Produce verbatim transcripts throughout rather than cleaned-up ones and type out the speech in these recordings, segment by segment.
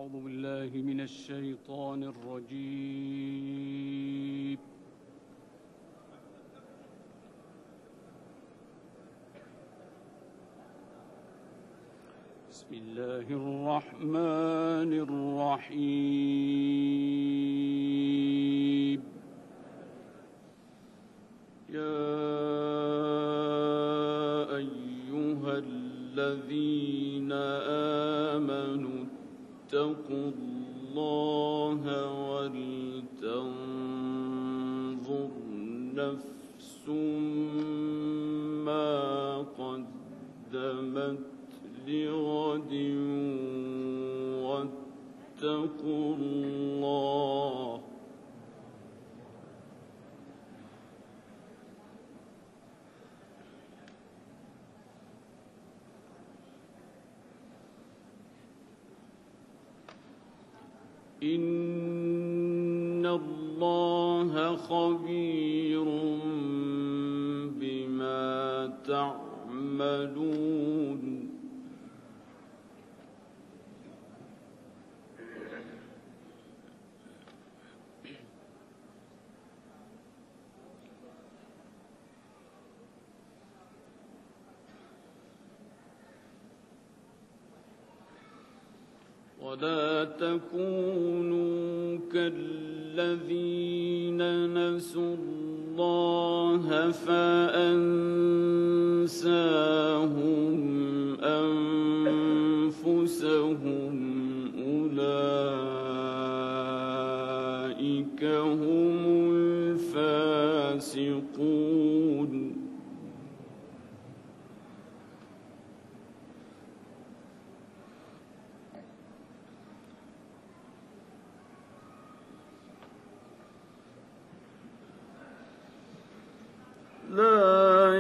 أعوذ بالله من الشيطان الرجيم. بسم الله الرحمن الرحيم. يا أيها الذين آمنوا اتقوا الله ولتنظر نفس ما قدمت لغد واتقوا الله إن الله خبير بما تعملون. ولا تكونوا كالذين نسوا الله فأنساهم أنفسهم أولئك هم الفاسقون. لا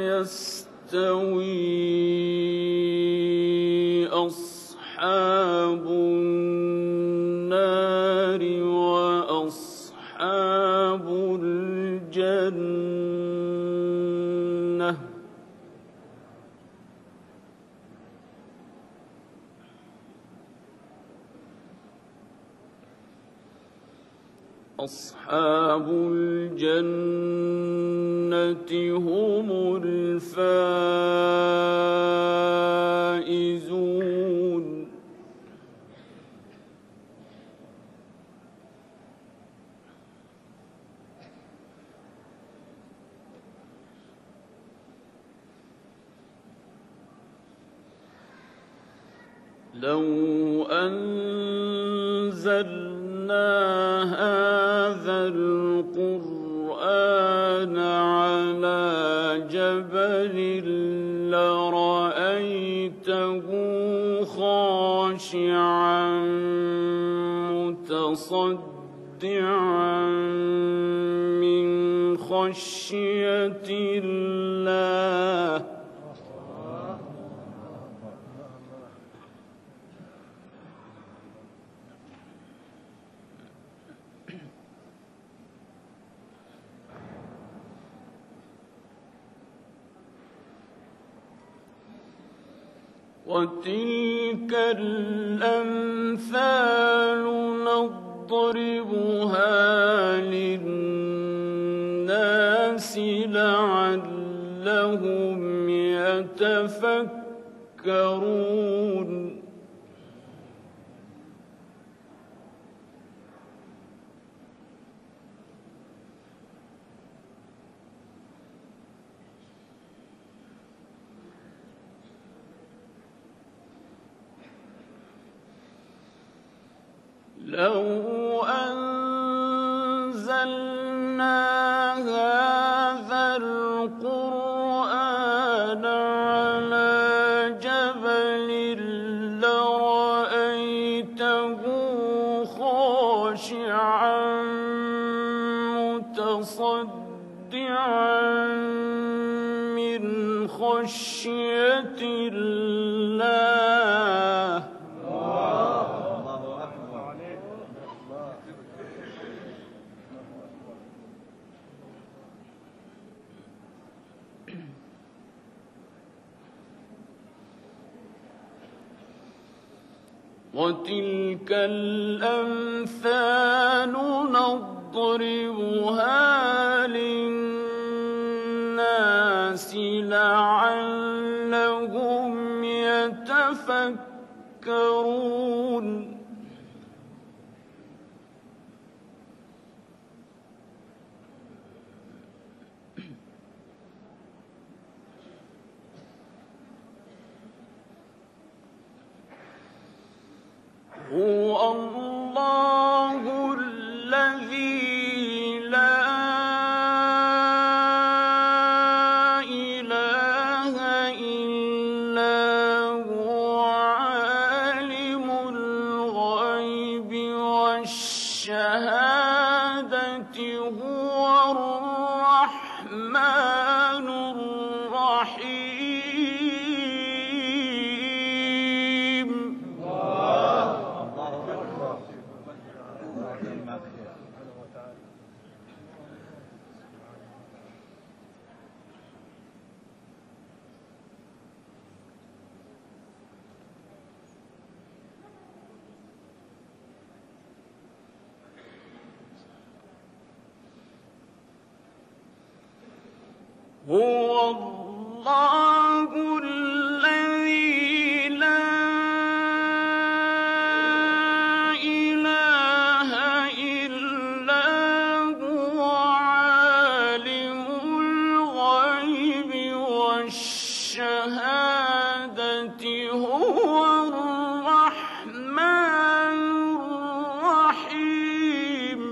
يستوي أصحاب النار وأصحاب الجنة أصحاب الجنة هم الفائزون. لو أنزلنا هذا القرآن على جبل لرأيته خاشعا متصدعا من خشية الله. وتلك الأمثال نضربها للناس لعلهم يتفكرون. لو أنزلنا هذا القرآن على جبل لرأيته خاشعا متصدعا من خشية الله. وتلك الأمثال نضربها للناس لعلهم يتفكرون هو الله الذي لا إله إلا هو عالم الغيب والشهادة هو الرحمن الرحيم هو الله الذي لا إله إلا هو عالم الغيب والشهادة هو الرحمن الرحيم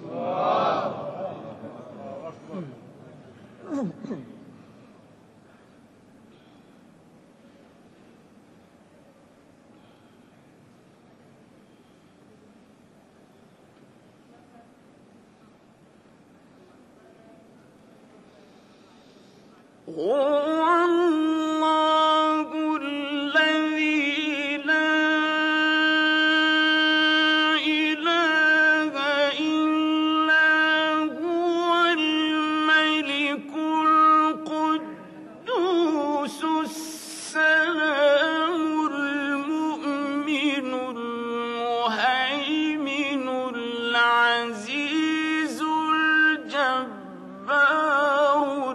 هو الله الذي لا إله إلا هو الملك القدوس السلام المؤمن المهيمن العزيز الجبار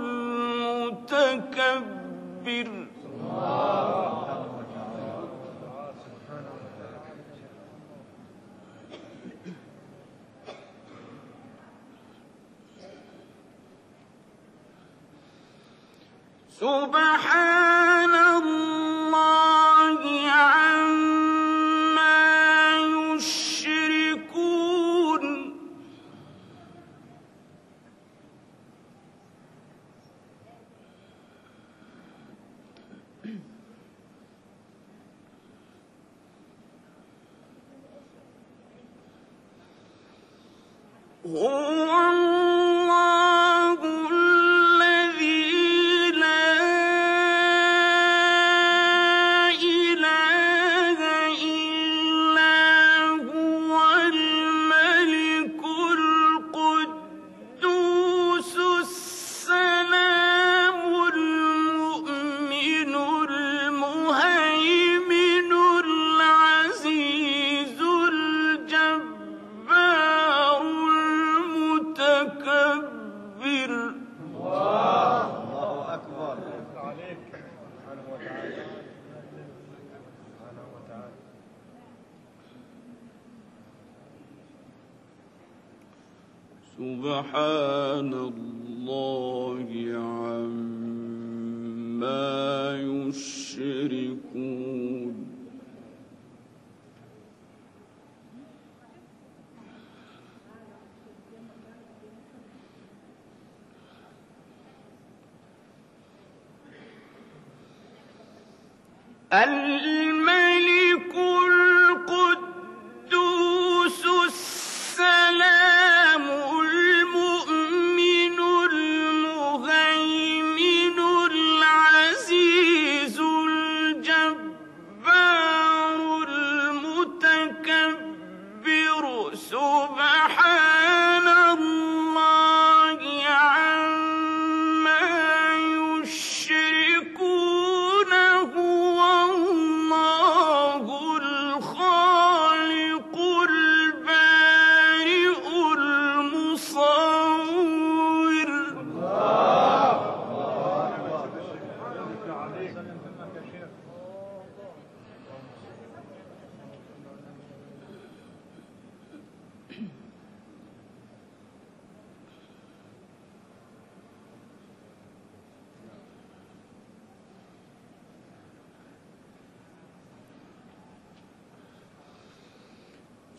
المتكبر سبحان الله عما يشركون هو الله الذي لا إله إلا هو الملك القدوس السلام المؤمن المهيمن العزيز الجبار المتكبر الله أكبر عليك سبحانه وتعالى سبحانه وتعالى سبحان الله عما يشركون الملك القدوس السلام المؤمن المهيمن العزيز الجبار المتكبر سبحان الله عما يشركون هو الله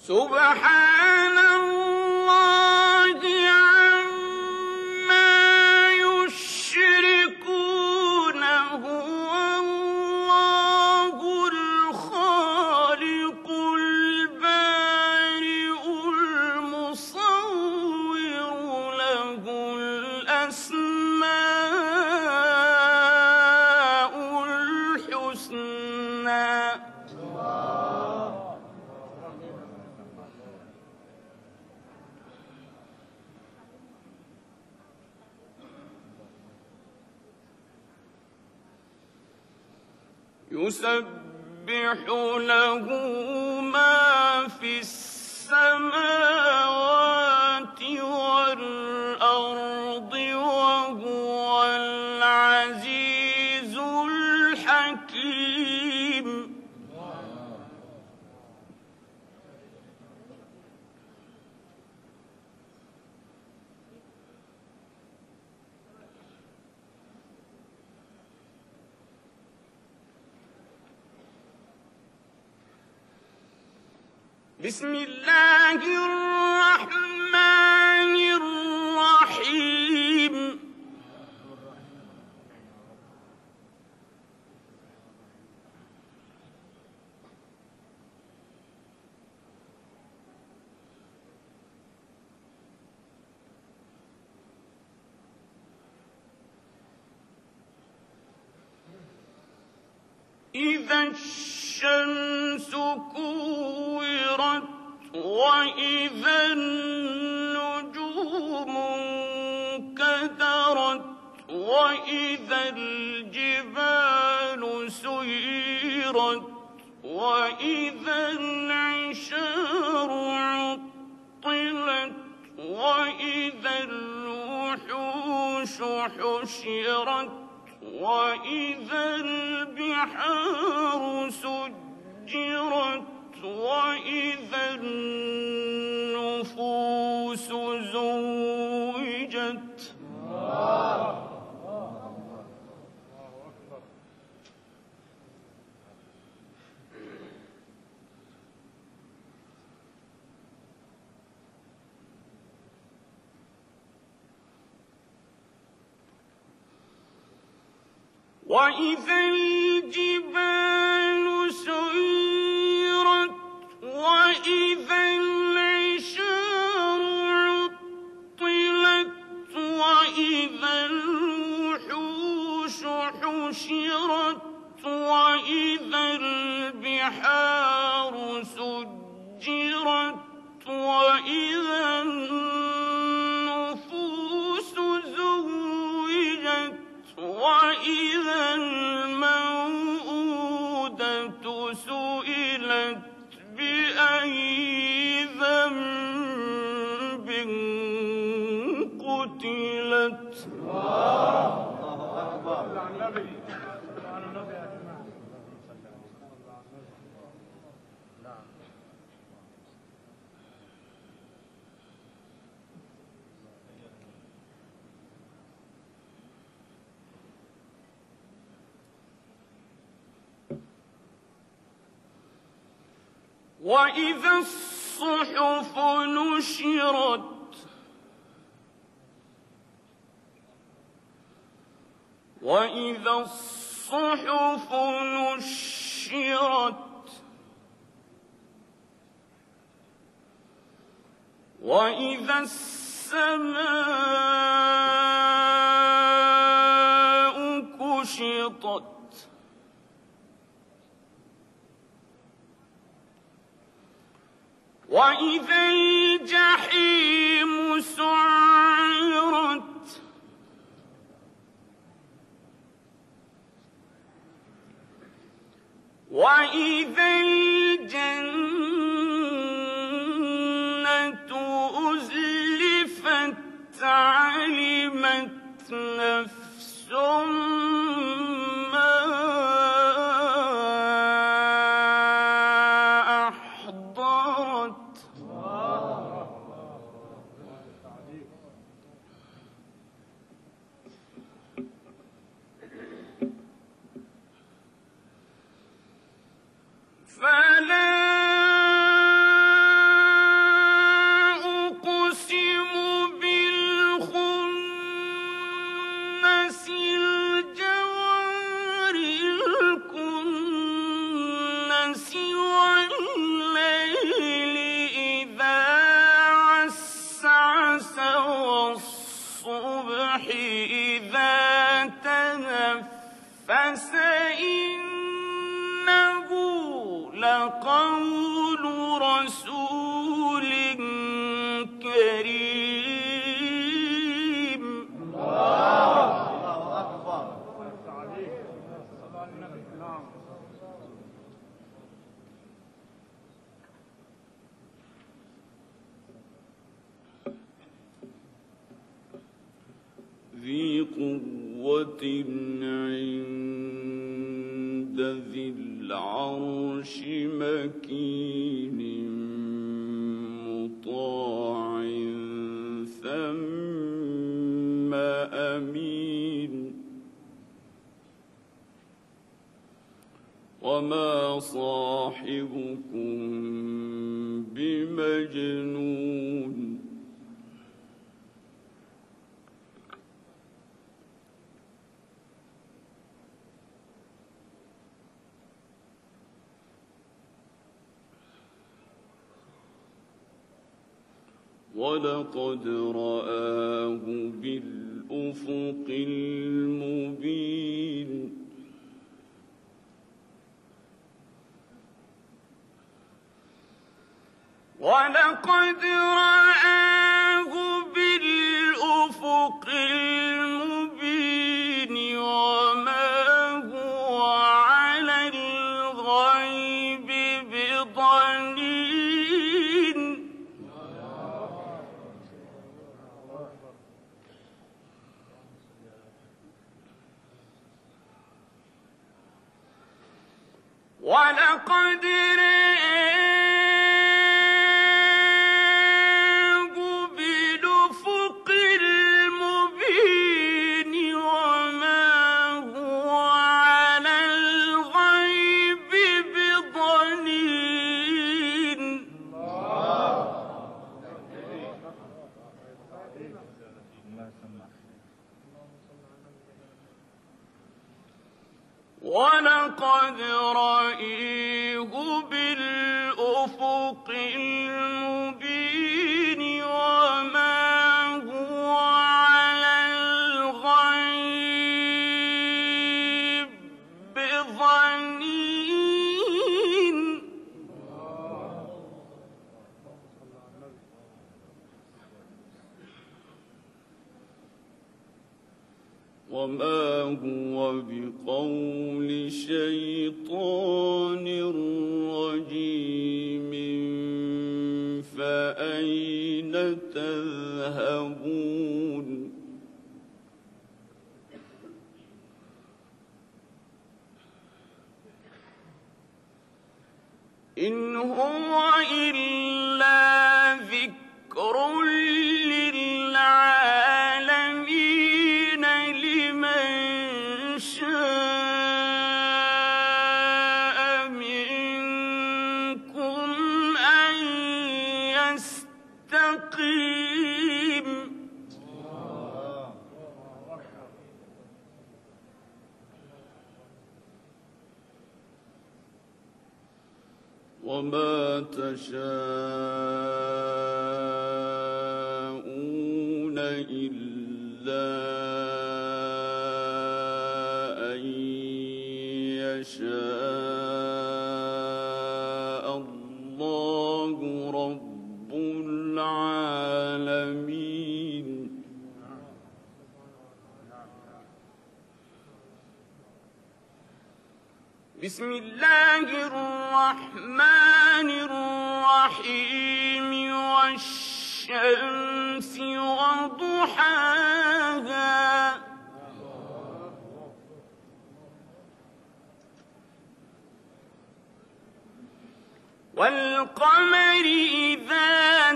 سبحان الله عما يشركون هو الله الخالق البارئ المصور له الأسماء الحسنى. يسبح له ما في السماوات والأرض وهو العزيز الحكيم. بسم الله الرحمن الرحيم. إذا الشمس كورت وإذا النجوم انكدرت وإذا الجبال سيرت وإذا العشار عطلت وإذا الوحوش حشرت وإذا البحار سجرت وإذا النفوس زوجت. وإذا الجبال سيرت وإذا العشار عطلت وإذا الوحوش حشرت وإذا البحار سجرت وإذا النفوس زوجت وإذا الموءودة سئلت بأي ذنب قتلت. وإذا الصحف نشرت وإذا الصحف نشرت وإذا السماء كشطت وإذا الجحيم سعرت وإذا الجنة أزلفت علمت نفس ما أحضرت. فلا عند ذي العرش مكين مطاع ثم أمين وما صاحبكم بمجنون ولقد رآه بالأفق المبين ولقد رآه بالأفق المبين وما هو على الغيب بضنين ولقد رآه بالأفق المبين وما هو على الغيب بضنين ولقد رآه بالأفق المبين وما هو على الغيب بضنين وما هو بقول شيطان رجيم فأين تذهبون إن هو إلا ذكر للعالمين لمن شاء منكم أن يستقيم وما تشاءون إلا أن يشاء الله رب العالمين بسم الله الرحمن الرحيم والشمس وضحاها والقمر إذا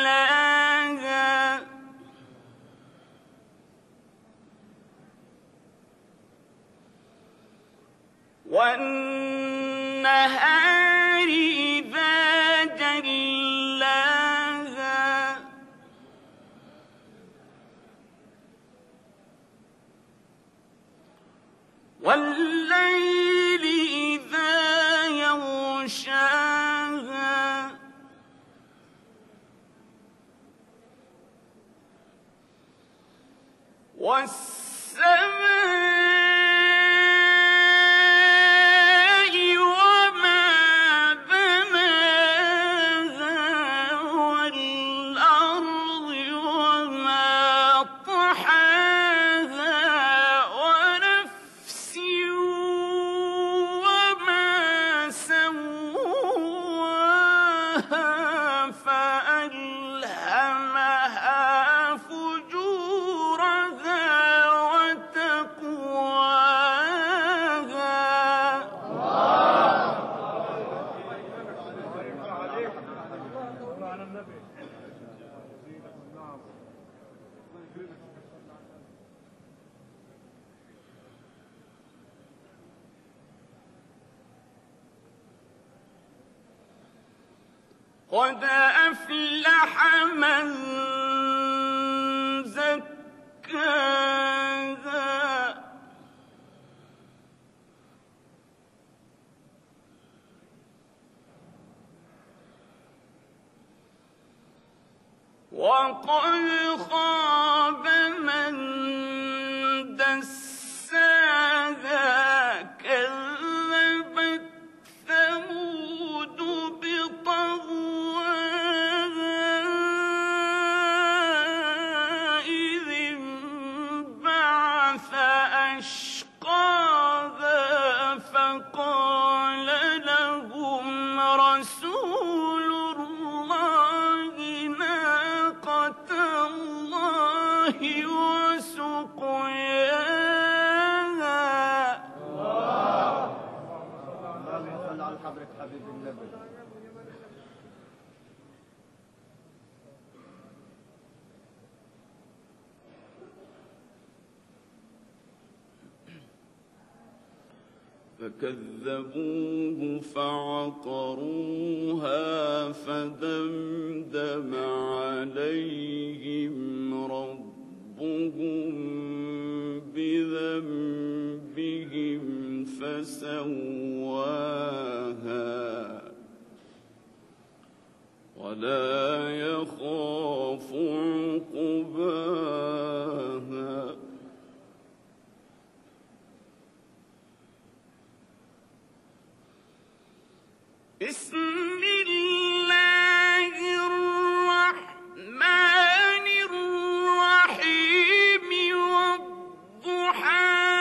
تلاها والنهار إذا جلاها والليل إذا يغشاها والسماء فألهمها فجورها وتقواها قد أفلح من زكاها وقد خاب من دساها كذبت ثمود بطغواها إذ انبعث أشقاها فقال لهم رسول الله ناقة الله وسقياها. اللهم صل على حضرة حبيب النبي. فكذبوه فعقروها فدمدم عليهم ربهم بذنبهم فسواها ولا يخاف عقباها. بسم الله الرحمن الرحيم والضحى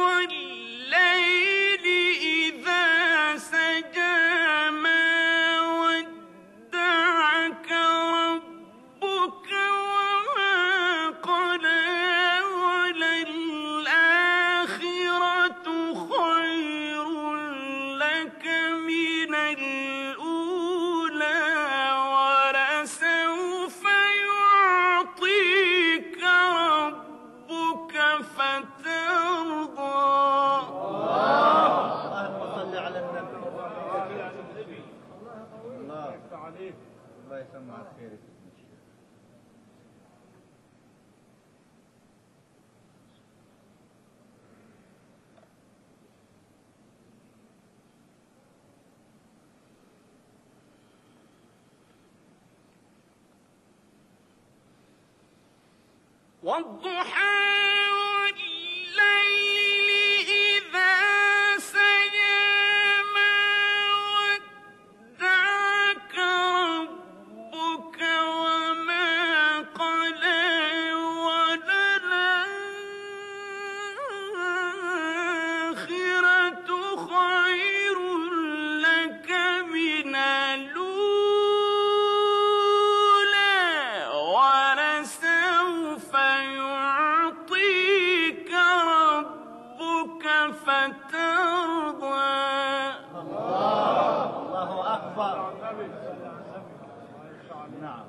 والليل إذا سجى ما ودعك ربك وما قلى وللآخرة خير لك من الأولى ولسوف يعطيك ربك فترضى. اللهم صل على النبي. الله الله يسمعك خير. والضحى والليل إذا سجى ما ودعك ربك وما قلى وللآخرة خير لك من الأولى ولسوف يعطيك ربك فترضى. الله أكبر. نعم.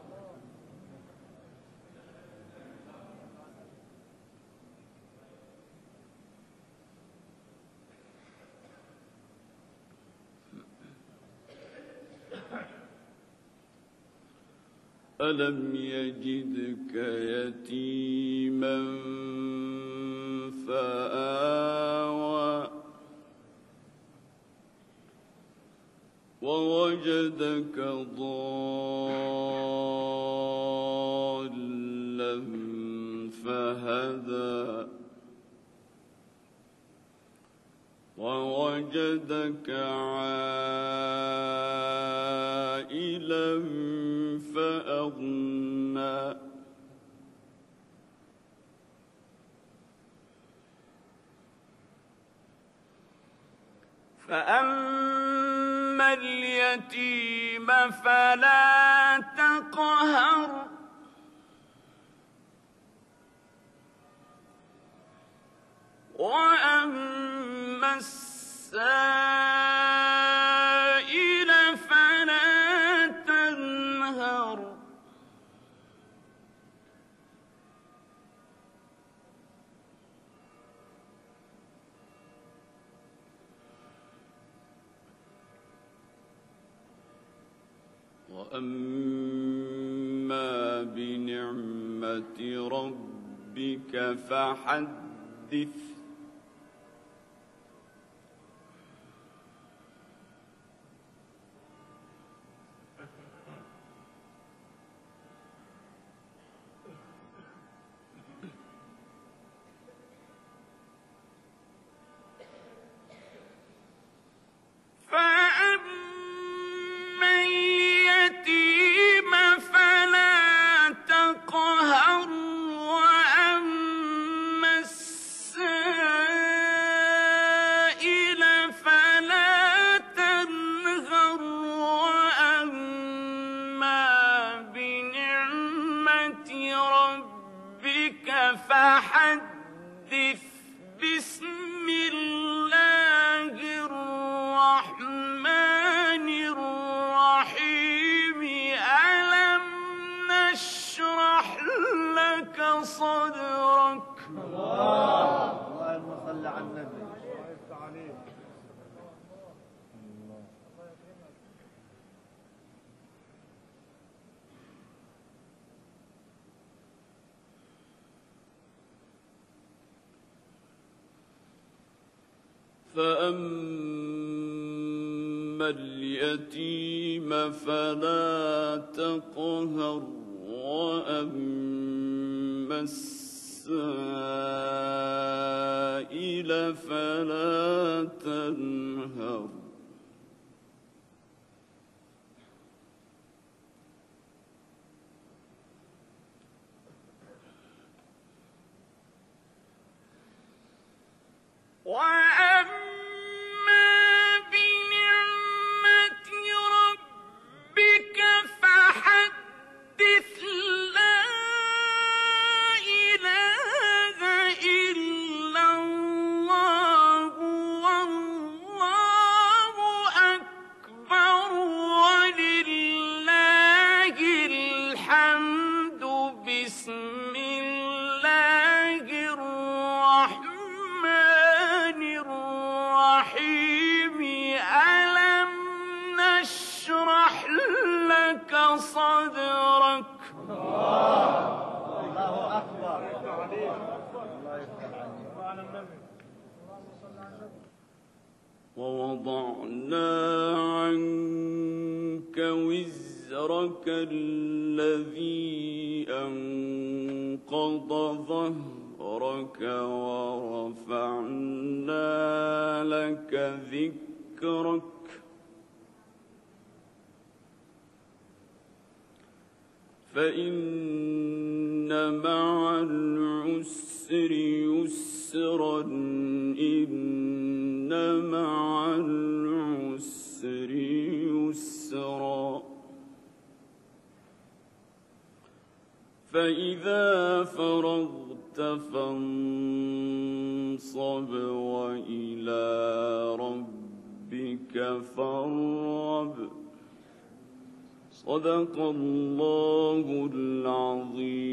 ألم يجدك يتيما فآوى ووجدك ضالا فهدى ووجدك عائلا فأغنى فأما اليتيم فلا تقهر وأما السائل فلا تنهر وأما بنعمة ربك فحدث فحدث بسم الله الرحمن الرحيم ألم نشرح لك صدرك اللهم صل على النبي. فأما اليتيم فلا تقهر وأما السائل فلا تنهر وأما بنعمة ربك فحدث لا إله إلا الله والله أكبر ولله الحمد بسم الله الرحمن الرحيم ألم نشرح لك صدرك الله أكبر. الله يفتح عليك. ووضعنا عنك وزرك الذي أنقض ظهرك ورفعنا لك ذكرك فإن مع العسر يسرا إن مع العسر يسرا فإذا فرغت فانصب وإلى ربك فارغب صدق الله العظيم.